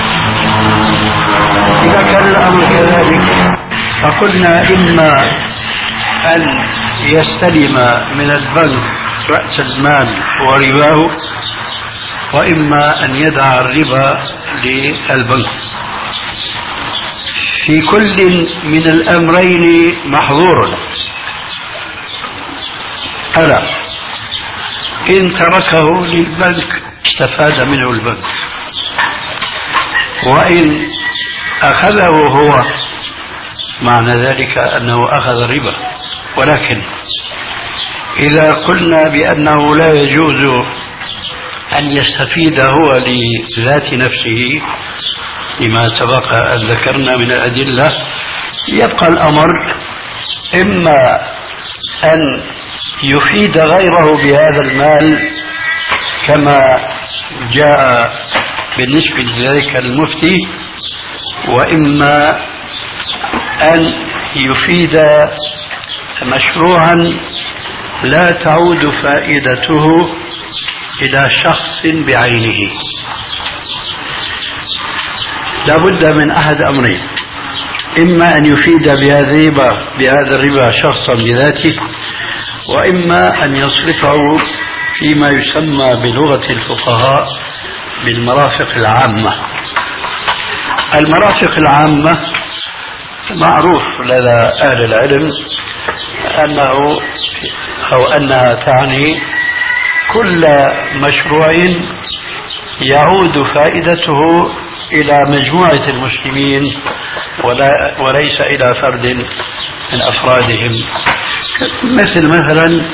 إذا كان الأمر كذلك فقلنا إما أن يستلم من البنك رأس المال ورباه، وإما أن يدع الربا للبنك. في كل من الأمرين محظور. ألا إن تركه للبنك استفاد منه البنك، وإن أخذه هو معنى ذلك أنه أخذ الربا. ولكن إذا قلنا بأنه لا يجوز أن يستفيد هو لذات نفسه لما سبق أن ذكرنا من الأدلة، يبقى الأمر إما أن يفيد غيره بهذا المال كما جاء بالنسبة لذلك المفتي، وإما أن يفيد مشروعا لا تعود فائدته إلى شخص بعينه. لا بد من أحد أمرين: إما أن يفيد بهذا الربا بهذا الربا شخصا بذاته، وإما أن يصرفه فيما يسمى بلغة الفقهاء بالمرافق العامة. المرافق العامة معروف لدى أهل العلم أنه أو أنها تعني كل مشروع يعود فائدته إلى مجموعة المسلمين وليس إلى فرد من أفرادهم، مثل مثلا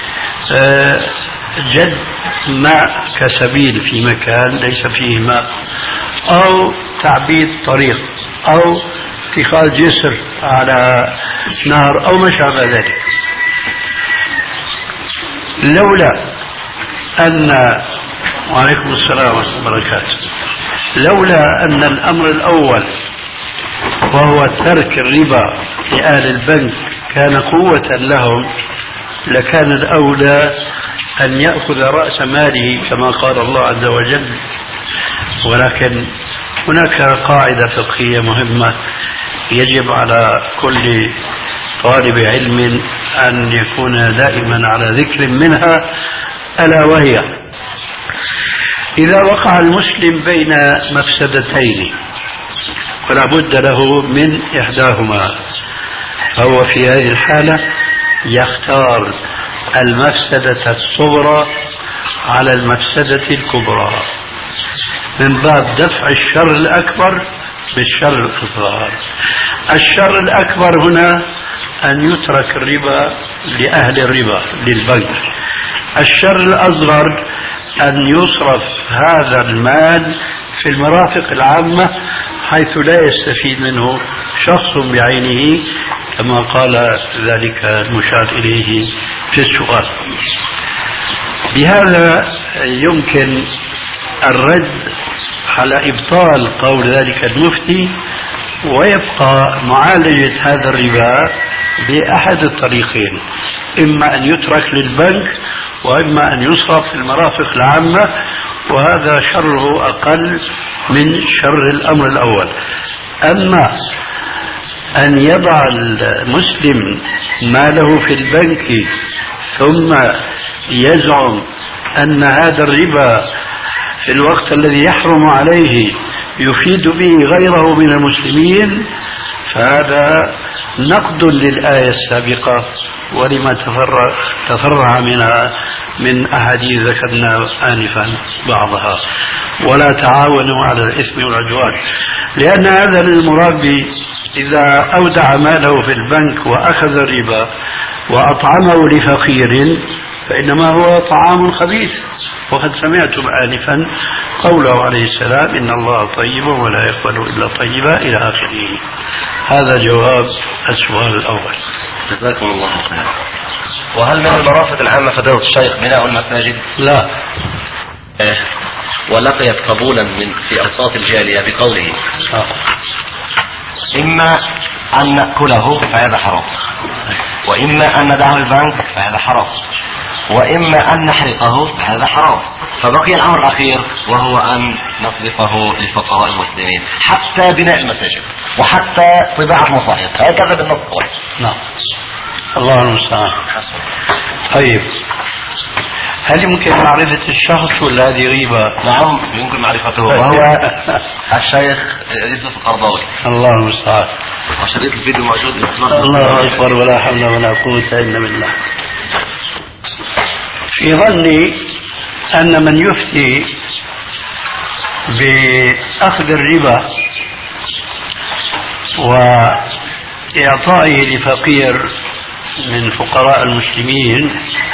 جد ماء كسبيل في مكان ليس فيه ماء، أو تعبيد طريق، أو اتخاذ جسر على نهر، أو ما شابه ذلك. لولا أن وعليكم السلام ورحمة الله وبركاته لولا أن الأمر الأول وهو ترك الربا لأهل البنك كان قوة لهم، لكان الأولى أن يأخذ رأس ماله كما قال الله عز وجل. ولكن هناك قاعدة فقهية مهمة يجب على كل طالب علم أن يكون دائما على ذكر منها، ألا وهي: إذا وقع المسلم بين مفسدتين فلا بد له من إحداهما، فهو في هذه الحالة يختار المفسدة الصغرى على المفسدة الكبرى من باب دفع الشر الأكبر بالشر الأصغر. الشر الأكبر هنا أن يترك الربا لأهل الربا للبنك. الشر الأصغر أن يصرف هذا المال في المرافق العامة حيث لا يستفيد منه شخص بعينه كما قال ذلك المشار إليه في السؤال. بهذا يمكن الرد على إبطال قول ذلك المفتي، ويبقى معالجة هذا الربا بأحد الطريقين: إما أن يترك للبنك، وإما أن يصرف في المرافق العامة، وهذا شره أقل من شر الأمر الأول. أما أن يضع المسلم ماله في البنك ثم يزعم أن هذا الربا في الوقت الذي يحرم عليه يفيد به غيره من المسلمين، فهذا نقد للآية السابقة ولما تفرع, تفرع منها من أحاديث ذكرنا آنفا بعضها: ولا تعاونوا على الإثم والعدوان. لأن هذا المرابي إذا أودع ماله في البنك وأخذ الربا وأطعمه لفقير فإنما هو طعام خبيث، وقد سمعتم آنفا قوله عليه السلام: إن الله طيب ولا يقبل إلا طيبا إلى آخره. هذا جواب السؤال الأول. جزاكم الله خيرا. وهل من المرافق العامة فضيلة الشيخ بناء المساجد؟ لا. إيه. ولقيت قبولا من في أوساط الجالية بقوله: آه. إما أن نأكله فهذا حرام، وإما أن ندعه البنك فهذا حرام، وإما أن نحرقه فهذا حرام، فبقي الأمر الأخير وهو أن نصرفه للفقراء المسلمين حتى بناء المساجد وحتى طباعة مصاحف. هكذا بالنص. نعم. الله المستعان. طيب، هل يمكن معرفة الشخص ولا هذه غيبة؟ نعم يمكن معرفته، وهو الشيخ يوسف القرضاوي. الله المستعان. وشريط الفيديو موجود. الله أكبر ولا حول ولا قوة إلا بالله. في ظني أن من يفتي بأخذ الربا وإعطائه لفقير من فقراء المسلمين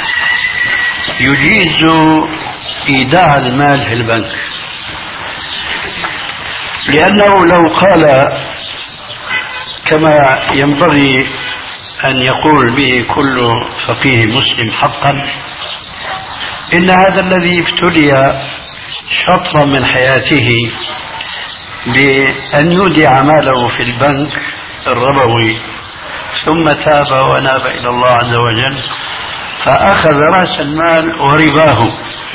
يجيز إيداع المال في البنك، لأنه لو قال كما ينبغي أن يقول به كل فقيه مسلم حقا إن هذا الذي ابتلي شطرا من حياته بأن يودع ماله في البنك الربوي ثم تاب وناب إلى الله عز وجل فأخذ رأس المال ورباه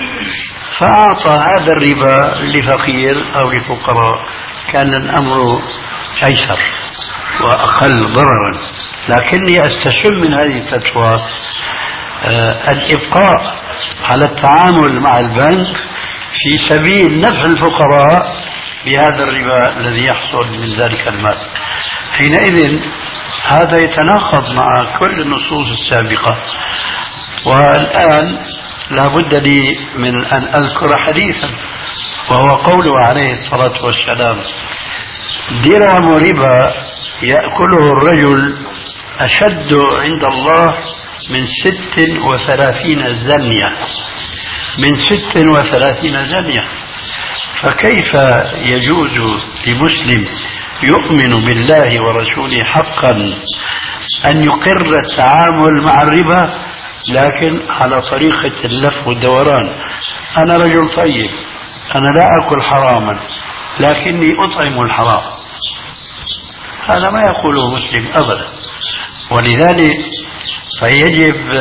فأعطى هذا الربا لفقير أو لفقراء كان الأمر أيسر وأقل ضررا. لكني أستشم من هذه الفتوى آه الإبقاء على التعامل مع البنك في سبيل نفع الفقراء بهذا الربا الذي يحصل من ذلك المال. حينئذ هذا يتناقض مع كل النصوص السابقة. والآن لا بد لي من أن أذكر حديثا وهو قوله عليه الصلاة والسلام: درهم ربا يأكله الرجل أشد عند الله من ست وثلاثين زنية، من ست وثلاثين زنية. فكيف يجوز لمسلم يؤمن بالله ورسوله حقا أن يقر التعامل مع الربا لكن على طريقة اللف والدوران؟ أنا رجل طيب، أنا لا أكل حراما لكني أطعم الحرام، هذا ما يقوله مسلم أبدا. ولذلك فيجب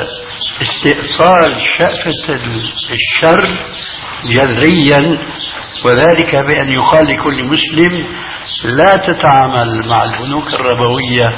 استئصال شأفة الشر جذريا، وذلك بأن يقال لكل مسلم لا تتعامل مع البنوك الربوية.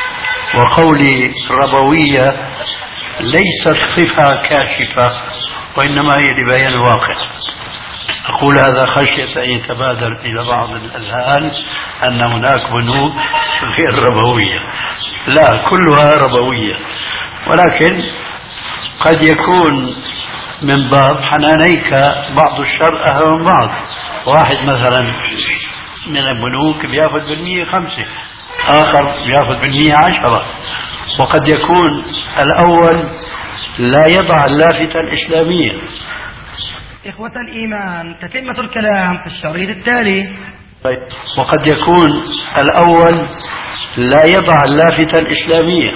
وقولي ربوية ليست صفة كاشفة وإنما هي لبيان الواقع. أقول هذا خشية أن يتبادر إلى بعض الأذهان أن هناك بنوك غير ربوية، لا كلها ربوية، ولكن قد يكون من باب حنانيك بعض الشر أهل من بعض. واحد مثلا من البنوك بياخذ بالمية خمسة، آخر بياخذ بالمية عشرة، وقد يكون الأول لا يضع اللافتة الإسلامية. إخوة الإيمان، تتمة الكلام في الشريط التالي. وقد يكون الأول لا يضع اللافتة الإسلامية،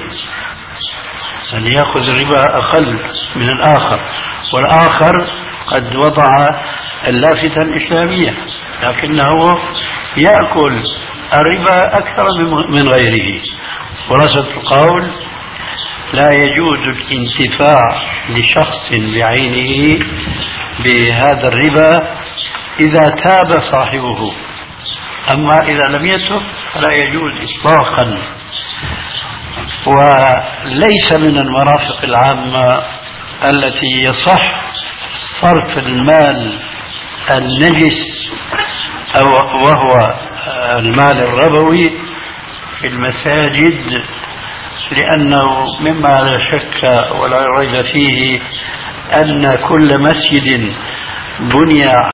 أن يأخذ الربا أقل من الآخر، والآخر قد وضع اللافتة الإسلامية لكنه يأكل الربا أكثر من غيره. خلاصة القول: لا يجوز الانتفاع لشخص بعينه بهذا الربا إذا تاب صاحبه، أما إذا لم يتب فلا يجوز إطلاقا. وليس من المرافق العامة التي يصح صرف المال النجس أو وهو المال الربوي في المساجد، لأنه مما لا شك ولا ريب فيه أن كل مسجد بني